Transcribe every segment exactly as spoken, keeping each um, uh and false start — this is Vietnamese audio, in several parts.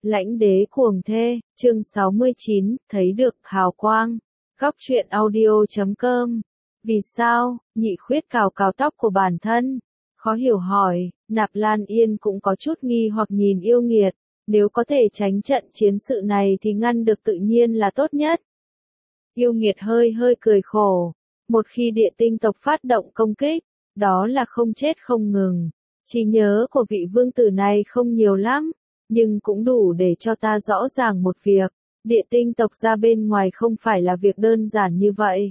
Lãnh đế cuồng thê, chương sáu mươi chín, thấy được hào quang. Góc truyện audio chấm com. Vì sao, Nhị Khuyết cào cào tóc của bản thân? Khó hiểu hỏi, Nạp Lan Yên cũng có chút nghi hoặc nhìn Yêu Nghiệt. Nếu có thể tránh trận chiến sự này thì ngăn được tự nhiên là tốt nhất. Yêu Nghiệt hơi hơi cười khổ. Một khi địa tinh tộc phát động công kích, đó là không chết không ngừng. Trí nhớ của vị vương tử này không nhiều lắm, nhưng cũng đủ để cho ta rõ ràng một việc. Địa tinh tộc ra bên ngoài không phải là việc đơn giản như vậy.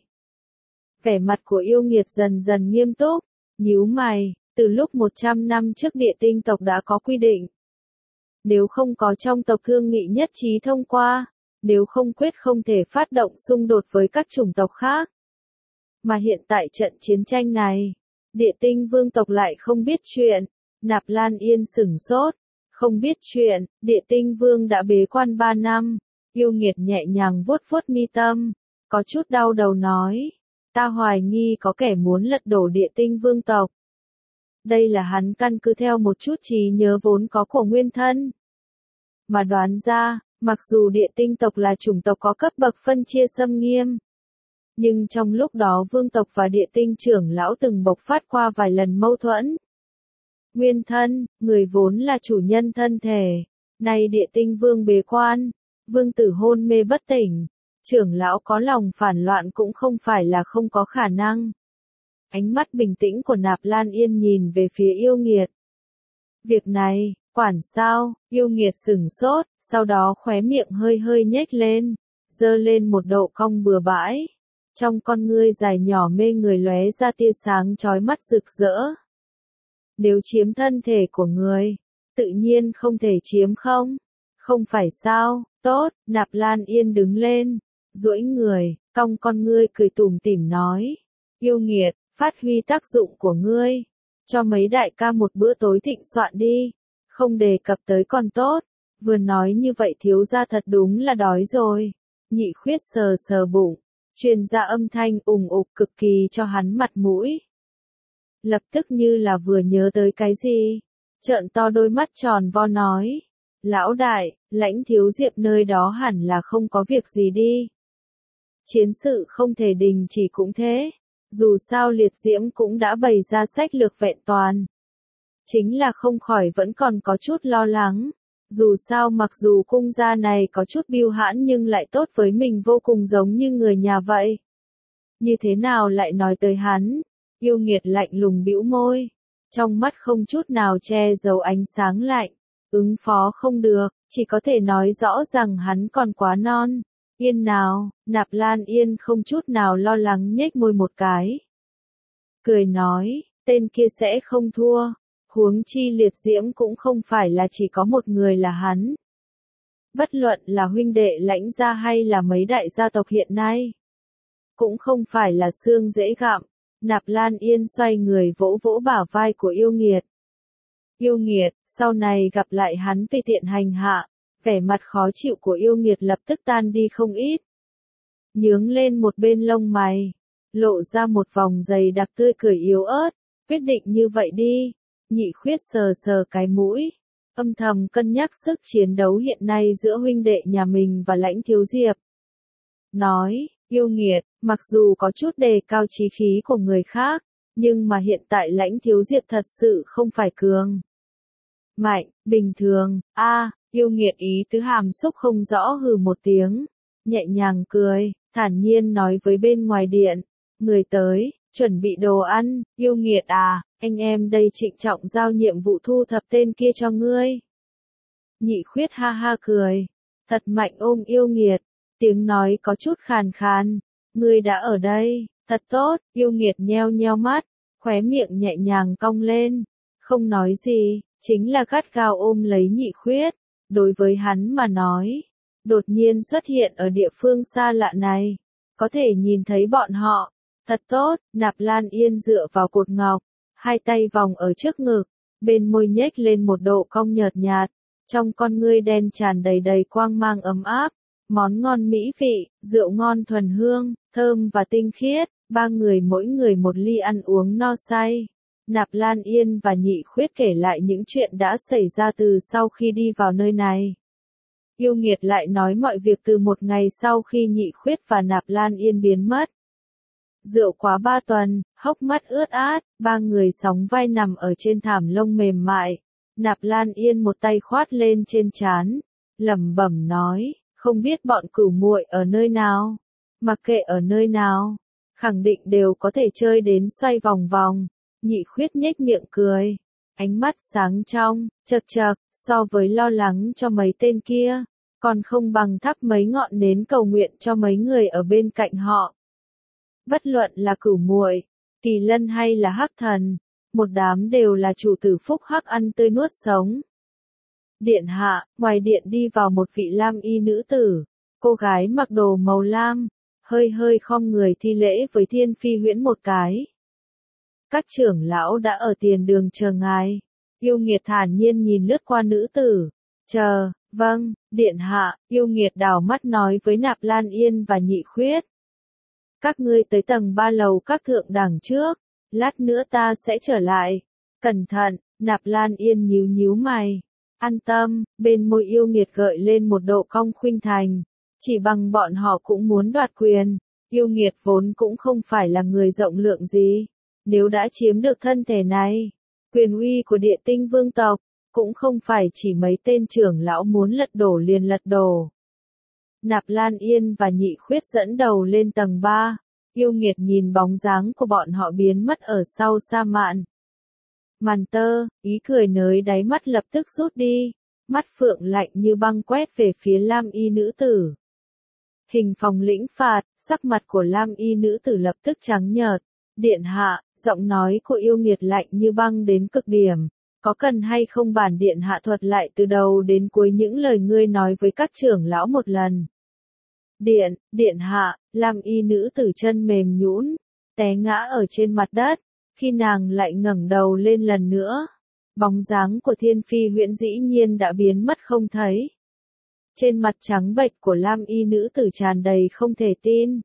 Vẻ mặt của Yêu Nghiệt dần dần nghiêm túc, nhíu mày, từ lúc một trăm năm trước địa tinh tộc đã có quy định. Nếu không có trong tộc thương nghị nhất trí thông qua, nếu không quyết không thể phát động xung đột với các chủng tộc khác. Mà hiện tại trận chiến tranh này, địa tinh vương tộc lại không biết chuyện. Nạp Lan Yên sửng sốt, không biết chuyện, địa tinh vương đã bế quan ba năm. Yêu Nghiệt nhẹ nhàng vuốt vuốt mi tâm, có chút đau đầu nói, ta hoài nghi có kẻ muốn lật đổ địa tinh vương tộc. Đây là hắn căn cứ theo một chút trí nhớ vốn có của nguyên thân. Mà đoán ra, mặc dù địa tinh tộc là chủng tộc có cấp bậc phân chia xâm nghiêm, nhưng trong lúc đó vương tộc và địa tinh trưởng lão từng bộc phát qua vài lần mâu thuẫn. Nguyên thân, người vốn là chủ nhân thân thể, nay địa tinh vương bế quan, vương tử hôn mê bất tỉnh, trưởng lão có lòng phản loạn cũng không phải là không có khả năng. Ánh mắt bình tĩnh của Nạp Lan Yên nhìn về phía Yêu Nghiệt. Việc này, quản sao? Yêu Nghiệt sửng sốt, sau đó khóe miệng hơi hơi nhếch lên, giơ lên một độ cong bừa bãi. Trong con ngươi dài nhỏ mê người lóe ra tia sáng chói mắt rực rỡ. Nếu chiếm thân thể của người, tự nhiên không thể chiếm không? Không phải sao? Tốt, Nạp Lan Yên đứng lên, duỗi người, cong con ngươi cười tủm tỉm nói. Yêu Nghiệt, phát huy tác dụng của ngươi. Cho mấy đại ca một bữa tối thịnh soạn đi. Không đề cập tới còn tốt. Vừa nói như vậy thiếu gia thật đúng là đói rồi. Nhị Khuyết sờ sờ bụng. Truyền ra âm thanh ùng ục cực kỳ cho hắn mặt mũi. Lập tức như là vừa nhớ tới cái gì. Trợn to đôi mắt tròn vo nói. Lão đại, Lãnh Thiếu Diệp nơi đó hẳn là không có việc gì đi. Chiến sự không thể đình chỉ cũng thế. Dù sao Liệt Diễm cũng đã bày ra sách lược vẹn toàn. Chính là không khỏi vẫn còn có chút lo lắng. Dù sao mặc dù cung gia này có chút biêu hãn nhưng lại tốt với mình vô cùng giống như người nhà vậy. Như thế nào lại nói tới hắn? Yêu Nghiệt lạnh lùng bĩu môi. Trong mắt không chút nào che giấu ánh sáng lạnh. Ứng phó không được, chỉ có thể nói rõ rằng hắn còn quá non. Yên nào, Nạp Lan Yên không chút nào lo lắng nhếch môi một cái. Cười nói, tên kia sẽ không thua. Huống chi Liệt Diễm cũng không phải là chỉ có một người là hắn. Bất luận là huynh đệ Lãnh gia hay là mấy đại gia tộc hiện nay. Cũng không phải là xương dễ gặm. Nạp Lan Yên xoay người vỗ vỗ bả vai của Yêu Nghiệt. Yêu Nghiệt, sau này gặp lại hắn tùy tiện hành hạ. Vẻ mặt khó chịu của Yêu Nghiệt lập tức tan đi không ít. Nhướng lên một bên lông mày. Lộ ra một vòng dày đặc tươi cười yếu ớt. Quyết định như vậy đi. Nhị Khuyết sờ sờ cái mũi. Âm thầm cân nhắc sức chiến đấu hiện nay giữa huynh đệ nhà mình và Lãnh Thiếu Diệp. Nói, Yêu Nghiệt, mặc dù có chút đề cao chí khí của người khác, nhưng mà hiện tại Lãnh Thiếu Diệp thật sự không phải cường. Mạnh, bình thường, a à, Yêu Nghiệt ý tứ hàm xúc không rõ hừ một tiếng. Nhẹ nhàng cười, thản nhiên nói với bên ngoài điện. Người tới, chuẩn bị đồ ăn. Yêu Nghiệt à, anh em đây trịnh trọng giao nhiệm vụ thu thập tên kia cho ngươi. Nhị Khuyết ha ha cười. Thật mạnh ôm Yêu Nghiệt. Tiếng nói có chút khàn khàn. Ngươi đã ở đây, thật tốt. Yêu Nghiệt nheo nheo mắt, khóe miệng nhẹ nhàng cong lên. Không nói gì, chính là gắt gao ôm lấy Nhị Khuyết. Đối với hắn mà nói, đột nhiên xuất hiện ở địa phương xa lạ này, có thể nhìn thấy bọn họ. Thật tốt, Nạp Lan Yên dựa vào cột ngọc, hai tay vòng ở trước ngực, bên môi nhếch lên một độ cong nhợt nhạt, trong con ngươi đen tràn đầy đầy quang mang ấm áp, món ngon mỹ vị, rượu ngon thuần hương, thơm và tinh khiết, ba người mỗi người một ly ăn uống no say. Nạp Lan Yên và Nhị Khuyết kể lại những chuyện đã xảy ra từ sau khi đi vào nơi này. Yêu nghiệt lại nói mọi việc từ một ngày sau khi Nhị Khuyết và Nạp Lan Yên biến mất. Rượu quá ba tuần, hốc mắt ướt át, ba người sóng vai nằm ở trên thảm lông mềm mại. Nạp Lan Yên một tay khoát lên trên trán, lẩm bẩm nói, không biết bọn cửu muội ở nơi nào, mặc kệ ở nơi nào, khẳng định đều có thể chơi đến xoay vòng vòng. Nhị Khuyết nhếch miệng cười, ánh mắt sáng trong, chật chật, so với lo lắng cho mấy tên kia, còn không bằng thắp mấy ngọn nến cầu nguyện cho mấy người ở bên cạnh họ. Bất luận là cửu muội, Kỳ Lân hay là Hắc Thần, một đám đều là chủ tử phúc hắc ăn tươi nuốt sống. Điện hạ, ngoài điện đi vào một vị lam y nữ tử, cô gái mặc đồ màu lam, hơi hơi khom người thi lễ với Thiên Phi Huyễn một cái. Các trưởng lão đã ở tiền đường chờ ngài. Yêu nghiệt thản nhiên nhìn lướt qua nữ tử. Chờ, vâng, điện hạ, yêu nghiệt đảo mắt nói với Nạp Lan Yên và Nhị Khuyết. Các ngươi tới tầng ba lầu các thượng đẳng trước, lát nữa ta sẽ trở lại. Cẩn thận, Nạp Lan Yên nhíu nhíu mày. An tâm, bên môi yêu nghiệt gợi lên một độ cong khuynh thành. Chỉ bằng bọn họ cũng muốn đoạt quyền. Yêu nghiệt vốn cũng không phải là người rộng lượng gì. Nếu đã chiếm được thân thể này, quyền uy của Địa Tinh vương tộc, cũng không phải chỉ mấy tên trưởng lão muốn lật đổ liền lật đổ. Nạp Lan Yên và Nhị Khuyết dẫn đầu lên tầng ba, yêu nghiệt nhìn bóng dáng của bọn họ biến mất ở sau sa mạn. Màn tơ, ý cười nới đáy mắt lập tức rút đi, mắt phượng lạnh như băng quét về phía lam y nữ tử. Hình phòng lĩnh phạt, sắc mặt của lam y nữ tử lập tức trắng nhợt. Điện hạ, giọng nói của yêu nghiệt lạnh như băng đến cực điểm, có cần hay không bản điện hạ thuật lại từ đầu đến cuối những lời ngươi nói với các trưởng lão một lần. Điện, điện hạ, lam y nữ tử chân mềm nhũn, té ngã ở trên mặt đất, khi nàng lại ngẩng đầu lên lần nữa, bóng dáng của Thiên Phi Huyễn dĩ nhiên đã biến mất không thấy. Trên mặt trắng bệch của lam y nữ tử tràn đầy không thể tin.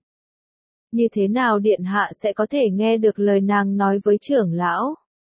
Như thế nào điện hạ sẽ có thể nghe được lời nàng nói với trưởng lão?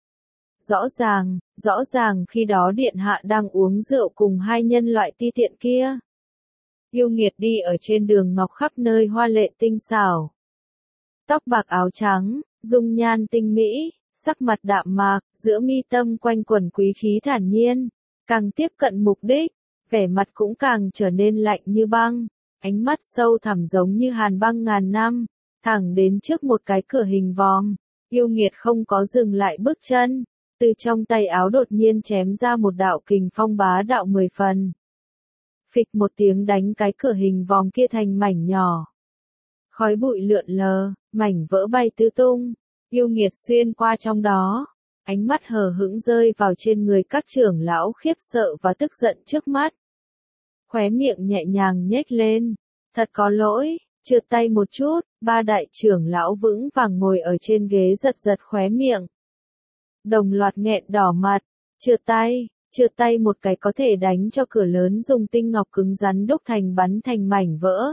Rõ ràng, rõ ràng khi đó điện hạ đang uống rượu cùng hai nhân loại ti tiện kia. Yêu nghiệt đi ở trên đường ngọc khắp nơi hoa lệ tinh xảo. Tóc bạc áo trắng, dung nhan tinh mỹ, sắc mặt đạm mạc, giữa mi tâm quanh quẩn quý khí thản nhiên. Càng tiếp cận mục đích, vẻ mặt cũng càng trở nên lạnh như băng, ánh mắt sâu thẳm giống như hàn băng ngàn năm. Thẳng đến trước một cái cửa hình vòm, yêu nghiệt không có dừng lại bước chân, từ trong tay áo đột nhiên chém ra một đạo kình phong bá đạo mười phần. Phịch một tiếng đánh cái cửa hình vòm kia thành mảnh nhỏ. Khói bụi lượn lờ, mảnh vỡ bay tứ tung, yêu nghiệt xuyên qua trong đó, ánh mắt hờ hững rơi vào trên người các trưởng lão khiếp sợ và tức giận trước mắt. Khóe miệng nhẹ nhàng nhếch lên, thật có lỗi. Trượt tay một chút, ba đại trưởng lão vững vàng ngồi ở trên ghế giật giật khóe miệng. Đồng loạt nghẹn đỏ mặt, trượt tay, trượt tay một cái có thể đánh cho cửa lớn dùng tinh ngọc cứng rắn đúc thành bắn thành mảnh vỡ.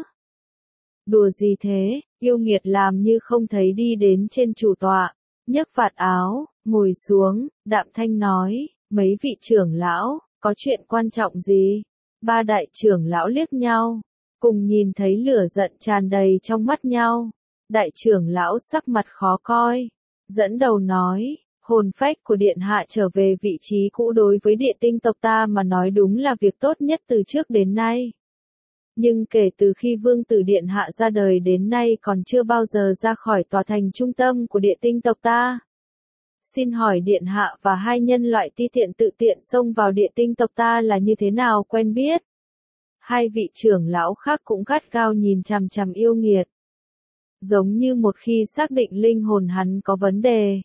Đùa gì thế, yêu nghiệt làm như không thấy đi đến trên chủ tọa, nhấc vạt áo, ngồi xuống, đạm thanh nói, mấy vị trưởng lão, có chuyện quan trọng gì? Ba đại trưởng lão liếc nhau. Cùng nhìn thấy lửa giận tràn đầy trong mắt nhau. Đại trưởng lão sắc mặt khó coi. Dẫn đầu nói, hồn phách của điện hạ trở về vị trí cũ đối với Địa Tinh tộc ta mà nói đúng là việc tốt nhất từ trước đến nay. Nhưng kể từ khi vương tử điện hạ ra đời đến nay còn chưa bao giờ ra khỏi tòa thành trung tâm của Địa Tinh tộc ta. Xin hỏi điện hạ và hai nhân loại ti tiện tự tiện xông vào Địa Tinh tộc ta là như thế nào quen biết? Hai vị trưởng lão khác cũng gắt gao nhìn chằm chằm yêu nghiệt. Giống như một khi xác định linh hồn hắn có vấn đề,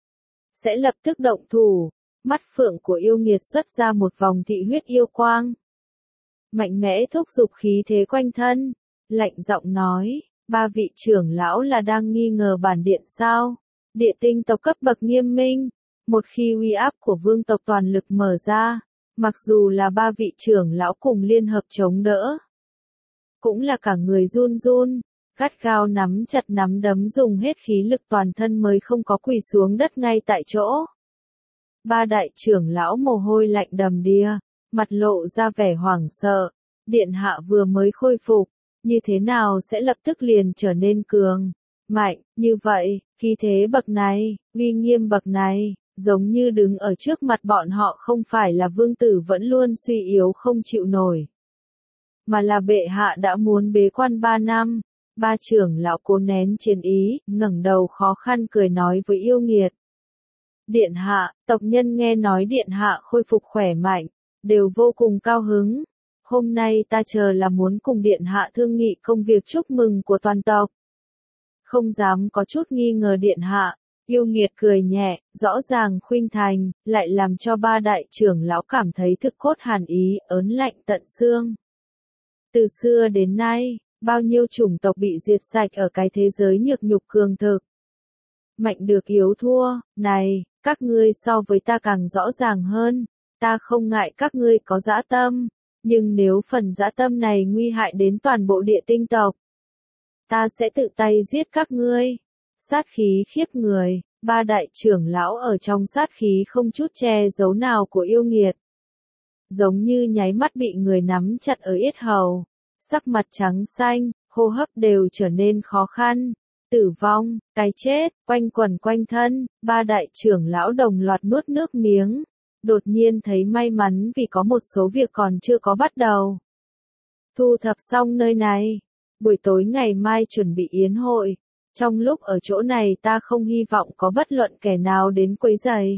sẽ lập tức động thủ. Mắt phượng của yêu nghiệt xuất ra một vòng thị huyết yêu quang. Mạnh mẽ thúc giục khí thế quanh thân. Lạnh giọng nói, ba vị trưởng lão là đang nghi ngờ bản điện sao? Địa Tinh tộc cấp bậc nghiêm minh. Một khi uy áp của vương tộc toàn lực mở ra, mặc dù là ba vị trưởng lão cùng liên hợp chống đỡ, cũng là cả người run run, gắt gao nắm chặt nắm đấm dùng hết khí lực toàn thân mới không có quỳ xuống đất ngay tại chỗ. Ba đại trưởng lão mồ hôi lạnh đầm đìa, mặt lộ ra vẻ hoảng sợ, Điện hạ vừa mới khôi phục, như thế nào sẽ lập tức liền trở nên cường, mạnh, như vậy, khí thế bậc này, uy nghiêm bậc này, giống như đứng ở trước mặt bọn họ không phải là vương tử vẫn luôn suy yếu không chịu nổi, mà là bệ hạ đã muốn bế quan ba năm. Ba trưởng lão cố nén chiến ý, ngẩng đầu khó khăn cười nói với yêu nghiệt. Điện hạ, tộc nhân nghe nói điện hạ khôi phục khỏe mạnh, đều vô cùng cao hứng. Hôm nay ta chờ là muốn cùng điện hạ thương nghị công việc chúc mừng của toàn tộc. Không dám có chút nghi ngờ điện hạ, yêu nghiệt cười nhẹ, rõ ràng khuynh thành, lại làm cho ba đại trưởng lão cảm thấy thực cốt hàn ý, ớn lạnh tận xương. Từ xưa đến nay, bao nhiêu chủng tộc bị diệt sạch ở cái thế giới nhược nhục cường thực. Mạnh được yếu thua, này, các ngươi so với ta càng rõ ràng hơn, ta không ngại các ngươi có dã tâm, nhưng nếu phần dã tâm này nguy hại đến toàn bộ địa tinh tộc, ta sẽ tự tay giết các ngươi. Sát khí khiếp người, ba đại trưởng lão ở trong sát khí không chút che giấu nào của yêu nghiệt. Giống như nháy mắt bị người nắm chặt ở yết hầu, sắc mặt trắng xanh, hô hấp đều trở nên khó khăn. Tử vong, cái chết, quanh quẩn quanh thân, ba đại trưởng lão đồng loạt nuốt nước miếng. Đột nhiên thấy may mắn vì có một số việc còn chưa có bắt đầu. Thu thập xong nơi này, buổi tối ngày mai chuẩn bị yến hội. Trong lúc ở chỗ này ta không hy vọng có bất luận kẻ nào đến quấy rầy.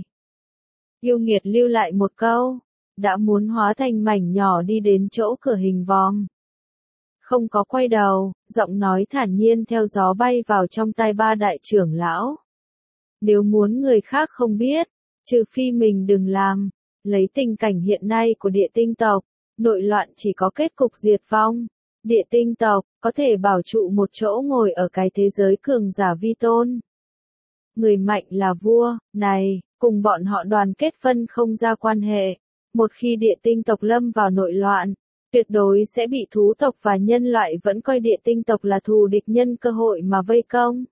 Yêu nghiệt lưu lại một câu, đã muốn hóa thành mảnh nhỏ đi đến chỗ cửa hình vòm. Không có quay đầu, giọng nói thản nhiên theo gió bay vào trong tai ba đại trưởng lão. Nếu muốn người khác không biết, trừ phi mình đừng làm, lấy tình cảnh hiện nay của địa tinh tộc, nội loạn chỉ có kết cục diệt vong. Địa tinh tộc, có thể bảo trụ một chỗ ngồi ở cái thế giới cường giả vi tôn. Người mạnh là vua, này, cùng bọn họ đoàn kết phân không ra quan hệ. Một khi địa tinh tộc lâm vào nội loạn, tuyệt đối sẽ bị thú tộc và nhân loại vẫn coi địa tinh tộc là thù địch nhân cơ hội mà vây công.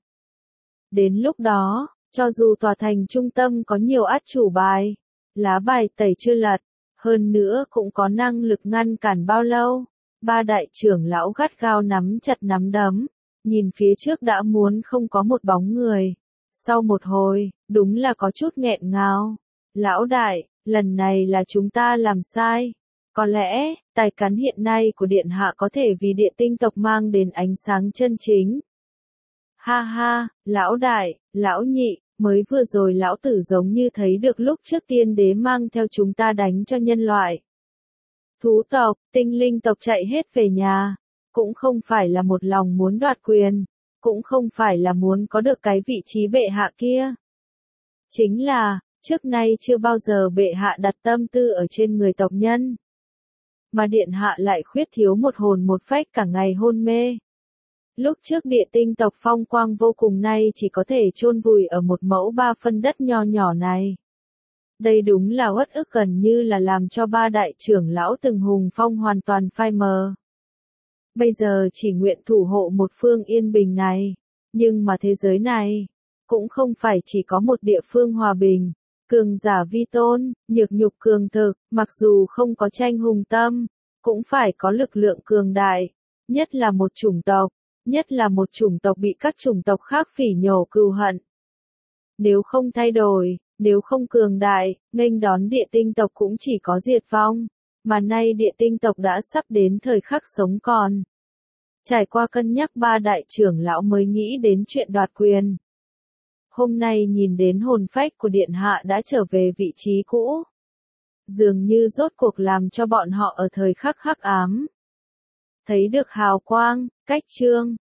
Đến lúc đó, cho dù tòa thành trung tâm có nhiều át chủ bài, lá bài tẩy chưa lật, hơn nữa cũng có năng lực ngăn cản bao lâu. Ba đại trưởng lão gắt gao nắm chặt nắm đấm, nhìn phía trước đã muốn không có một bóng người. Sau một hồi, đúng là có chút nghẹn ngào. Lão đại, lần này là chúng ta làm sai. Có lẽ, tài cán hiện nay của điện hạ có thể vì địa tinh tộc mang đến ánh sáng chân chính. Ha ha, lão đại, lão nhị, mới vừa rồi lão tử giống như thấy được lúc trước tiên đế mang theo chúng ta đánh cho nhân loại. Thú tộc, tinh linh tộc chạy hết về nhà, cũng không phải là một lòng muốn đoạt quyền, cũng không phải là muốn có được cái vị trí bệ hạ kia. Chính là, trước nay chưa bao giờ bệ hạ đặt tâm tư ở trên người tộc nhân. Mà điện hạ lại khuyết thiếu một hồn một phách cả ngày hôn mê. Lúc trước địa tinh tộc phong quang vô cùng nay chỉ có thể chôn vùi ở một mẫu ba phân đất nho nhỏ này. Đây đúng là uất ức gần như là làm cho ba đại trưởng lão từng hùng phong hoàn toàn phai mờ. Bây giờ chỉ nguyện thủ hộ một phương yên bình này, nhưng mà thế giới này, cũng không phải chỉ có một địa phương hòa bình, cường giả vi tôn, nhược nhục cường thực, mặc dù không có tranh hùng tâm, cũng phải có lực lượng cường đại, nhất là một chủng tộc, nhất là một chủng tộc bị các chủng tộc khác phỉ nhổ cừu hận. Nếu không thay đổi, nếu không cường đại, nghênh đón địa tinh tộc cũng chỉ có diệt vong, mà nay địa tinh tộc đã sắp đến thời khắc sống còn. Trải qua cân nhắc ba đại trưởng lão mới nghĩ đến chuyện đoạt quyền. Hôm nay nhìn đến hồn phách của điện hạ đã trở về vị trí cũ. Dường như rốt cuộc làm cho bọn họ ở thời khắc hắc ám. Thấy được hào quang, cách chương.